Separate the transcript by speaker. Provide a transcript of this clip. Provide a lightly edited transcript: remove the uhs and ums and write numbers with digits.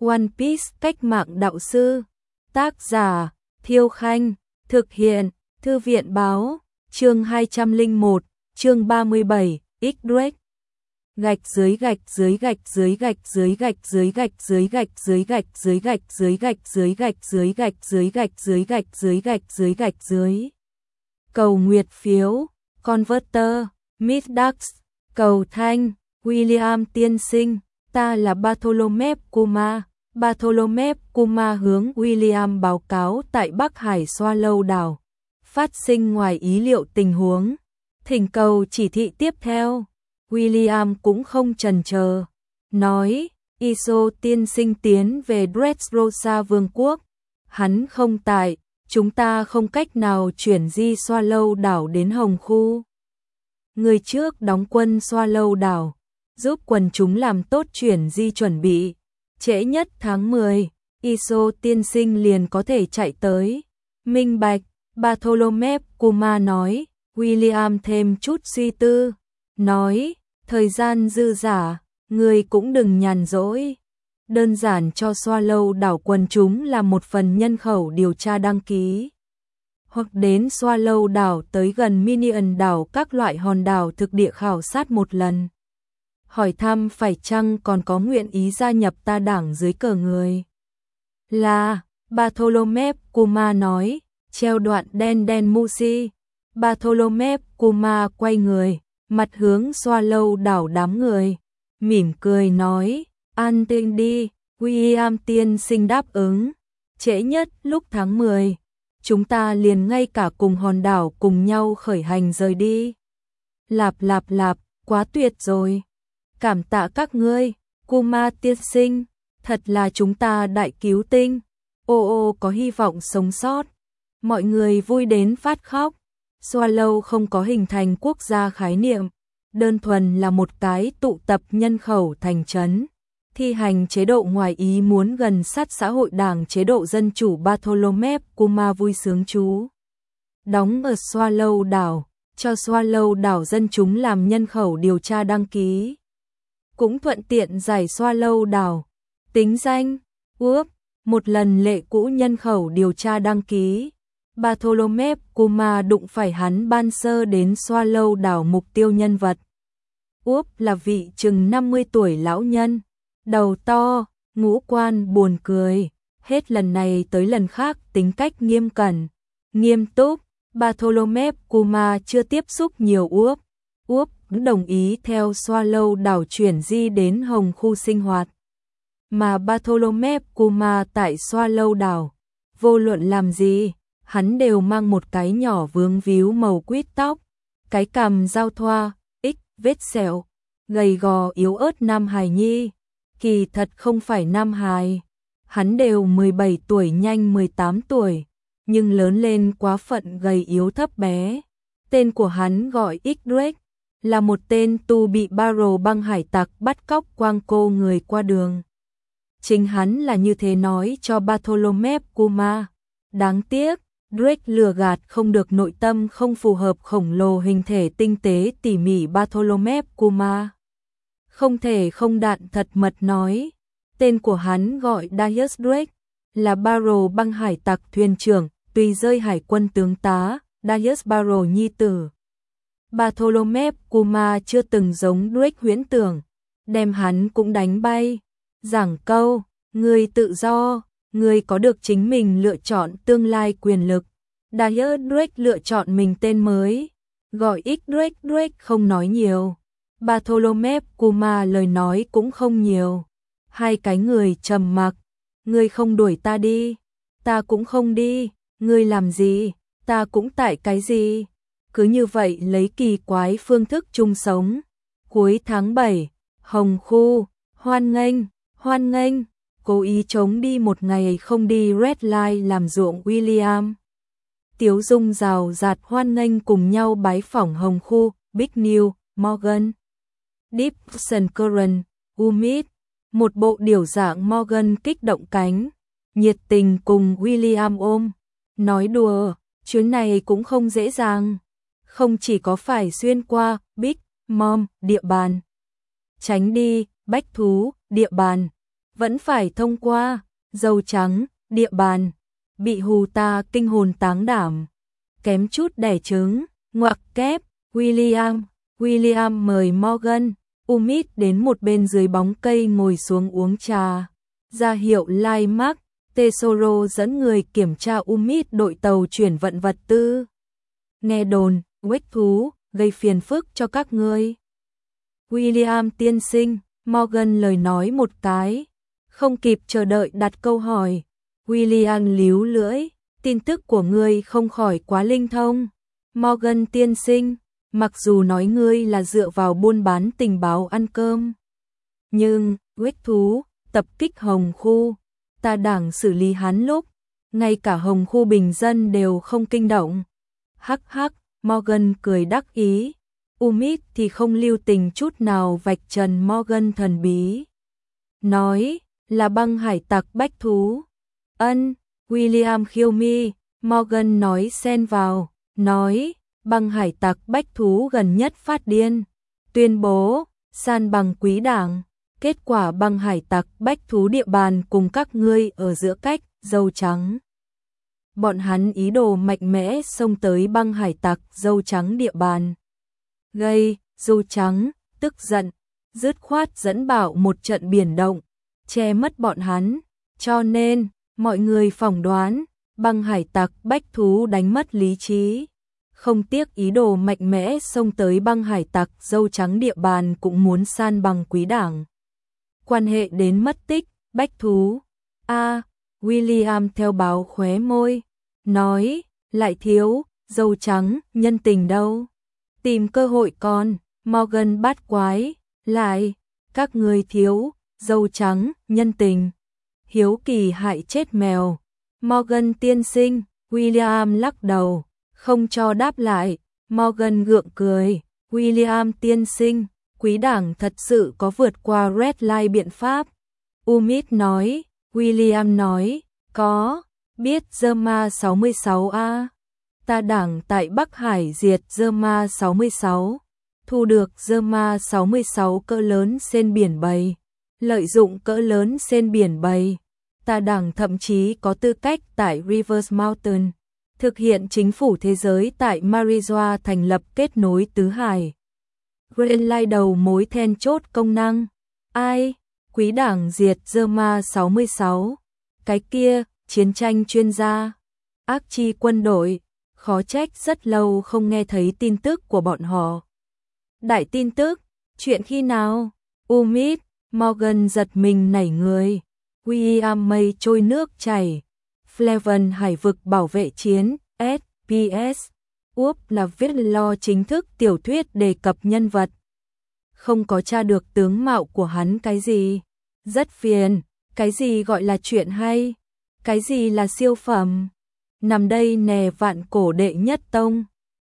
Speaker 1: One Piece cách mạng đạo sư. Tác giả Thiêu Khanh. Thực hiện Thư viện Báo. Chương 201, chương 37, XY. Gạch dưới gạch dưới gạch dưới gạch dưới gạch dưới gạch dưới gạch dưới gạch dưới gạch dưới gạch dưới gạch dưới gạch dưới gạch dưới gạch dưới gạch dưới gạch dưới. Cầu nguyệt phiếu, Converter, Miss Dax, cầu thanh, William tiên sinh, ta là Bartholomew Kuma. Bartholomew Kuma hướng William báo cáo tại Bắc Hải Swallow đảo. Phát sinh ngoài ý liệu tình huống. Thỉnh cầu chỉ thị tiếp theo. William cũng không chần chờ. Nói, Iso tiên sinh tiến về Dressrosa vương quốc. Hắn không tại, chúng ta không cách nào chuyển di Swallow đảo đến Hồng Khu. Người trước đóng quân Swallow đảo, giúp quần chúng làm tốt chuyển di chuẩn bị. Trễ nhất tháng 10, Iso tiên sinh liền có thể chạy tới. Minh bạch, Bartholomew Kuma nói. William thêm chút suy tư. Nói, thời gian dư dả, người cũng đừng nhàn rỗi. Đơn giản cho Swallow đảo quần chúng là một phần nhân khẩu điều tra đăng ký. Hoặc đến Swallow đảo tới gần Minion đảo các loại hòn đảo thực địa khảo sát một lần. Hỏi thăm phải chăng còn có nguyện ý gia nhập ta đảng dưới cờ người. Là, Bartholomew Kuma nói, treo đoạn đen đen Musi. Bartholomew Kuma quay người, mặt hướng Swallow đảo đám người. Mỉm cười nói, an tinh đi, William tiên sinh đáp ứng. Trễ nhất lúc tháng 10, chúng ta liền ngay cả cùng hòn đảo cùng nhau khởi hành rời đi. Lạp lạp lạp, quá tuyệt rồi. Cảm tạ các ngươi, Kuma tiên sinh, thật là chúng ta đại cứu tinh. Ô có hy vọng sống sót. Mọi người vui đến phát khóc. Swallow không có hình thành quốc gia khái niệm, đơn thuần là một cái tụ tập nhân khẩu thành trấn, thi hành chế độ ngoài ý muốn gần sát xã hội đảng chế độ dân chủ. Bartholomew Kuma vui sướng chú đóng ở Swallow đảo, cho Swallow đảo dân chúng làm nhân khẩu điều tra đăng ký. Cũng thuận tiện giải Swallow đảo. Tính danh, một lần lệ cũ nhân khẩu điều tra đăng ký. Bartholomew Kuma đụng phải hắn ban sơ đến Swallow đảo mục tiêu nhân vật. Là vị chừng 50 tuổi lão nhân, đầu to, ngũ quan buồn cười, hết lần này tới lần khác tính cách nghiêm cẩn, nghiêm túc. Bartholomew Kuma chưa tiếp xúc nhiều Úp đồng ý theo Swallow đảo chuyển di đến Hồng Khu sinh hoạt. Mà Bartholomew Kuma tại Swallow đảo, vô luận làm gì, hắn đều mang một cái nhỏ vướng víu màu quýt tóc, cái cằm giao thoa, vết sẹo, gầy gò yếu ớt nam hài nhi. Kỳ thật không phải nam hài, hắn đều 17 tuổi nhanh 18 tuổi, nhưng lớn lên quá phận gầy yếu thấp bé. Tên của hắn gọi XY, là một tên tu bị Barrow băng hải tặc bắt cóc quang cô người qua đường. Chính hắn là như thế nói cho Bartholomew Kuma. Đáng tiếc, Drake lừa gạt không được nội tâm không phù hợp khổng lồ hình thể tinh tế tỉ mỉ Bartholomew Kuma. Không thể không đạn thật mật nói, tên của hắn gọi Darius Drake, là Barrow băng hải tặc thuyền trưởng, tùy rơi hải quân tướng tá, Darius Barrow nhi tử. Bartholomew Kuma chưa từng giống Drake huyễn tưởng, đem hắn cũng đánh bay. Giảng câu, người tự do, người có được chính mình lựa chọn tương lai quyền lực. Darius Drake lựa chọn mình tên mới, gọi XY. Drake không nói nhiều. Bartholomew Kuma lời nói cũng không nhiều. Hai cái người trầm mặc. Ngươi không đuổi ta đi, ta cũng không đi. Ngươi làm gì, ta cũng tại cái gì. Cứ như vậy lấy kỳ quái phương thức chung sống. Cuối tháng 7, Hồng Khu, hoan nghênh, cố ý chống đi một ngày không đi Red Line làm ruộng William. Tiếu Dung rào rạt hoan nghênh cùng nhau bái phỏng Hồng Khu, Big New, Morgan, Deep Sun Current, Umid. Một bộ điểu dạng Morgan kích động cánh, nhiệt tình cùng William ôm. Nói đùa, chuyến này cũng không dễ dàng. Không chỉ có phải xuyên qua Big Mom địa bàn, tránh đi bách thú địa bàn, vẫn phải thông qua, dâu trắng, địa bàn, bị hù ta kinh hồn táng đảm, kém chút đẻ trứng, ngoặc kép, William mời Morgan, Umid đến một bên dưới bóng cây ngồi xuống uống trà, ra hiệu lai Mark, Tesoro dẫn người kiểm tra Umid đội tàu chuyển vận vật tư. Nghe đồn, quách thú, gây phiền phức cho các ngươi. William tiên sinh, Morgan lời nói một cái, không kịp chờ đợi đặt câu hỏi. William líu lưỡi, tin tức của ngươi không khỏi quá linh thông. Morgan tiên sinh, mặc dù nói ngươi là dựa vào buôn bán tình báo ăn cơm, nhưng, quách thú, tập kích Hồng Khu, ta đảng xử lý hắn lúc, ngay cả Hồng Khu bình dân đều không kinh động. Hắc hắc, Morgan cười đắc ý. Umid thì không lưu tình chút nào vạch trần Morgan thần bí. Nói, là băng hải tặc bách thú. Ân, William khiêu mi, Morgan nói xen vào, nói, băng hải tặc bách thú gần nhất phát điên. Tuyên bố, san bằng quý đảng. Kết quả băng hải tặc bách thú địa bàn cùng các ngươi ở giữa cách, dâu trắng. Bọn hắn ý đồ mạnh mẽ xông tới băng hải tặc dâu trắng địa bàn. Gây, dâu trắng, tức giận, dứt khoát dẫn bảo một trận biển động, che mất bọn hắn. Cho nên, mọi người phỏng đoán, băng hải tặc bách thú đánh mất lý trí. Không tiếc ý đồ mạnh mẽ xông tới băng hải tặc dâu trắng địa bàn cũng muốn san bằng quý đảng. Quan hệ đến mất tích, bách thú. William theo báo khóe môi, nói, lại thiếu, dâu trắng, nhân tình đâu. Tìm cơ hội con, Morgan bát quái, lại, các người thiếu, dâu trắng, nhân tình. Hiếu kỳ hại chết mèo. Morgan tiên sinh, William lắc đầu, không cho đáp lại. Morgan gượng cười, William tiên sinh, quý đảng thật sự có vượt qua red line biện pháp. Umid nói, William nói, có, biết Zerma 66A. Ta đảng tại Bắc Hải diệt Zerma 66, thu được Zerma 66 cỡ lớn trên biển bầy, lợi dụng cỡ lớn trên biển bầy. Ta đảng thậm chí có tư cách tại Rivers Mountain, thực hiện chính phủ thế giới tại Marijoa thành lập kết nối tứ hải. Green Line đầu mối then chốt công năng. Ai? Quý đảng diệt Zerma 66. Cái kia, chiến tranh chuyên gia. Ác chi quân đội. Khó trách rất lâu không nghe thấy tin tức của bọn họ. Đại tin tức? Chuyện khi nào? Umid, Morgan giật mình nảy người. William mây trôi nước chảy. Fleven hải vực bảo vệ chiến, SPS. Là viết lo chính thức tiểu thuyết đề cập nhân vật. Không có tra được tướng mạo của hắn cái gì. Rất phiền, cái gì gọi là chuyện hay? Cái gì là siêu phẩm? Nằm đây nè vạn cổ đệ nhất tông.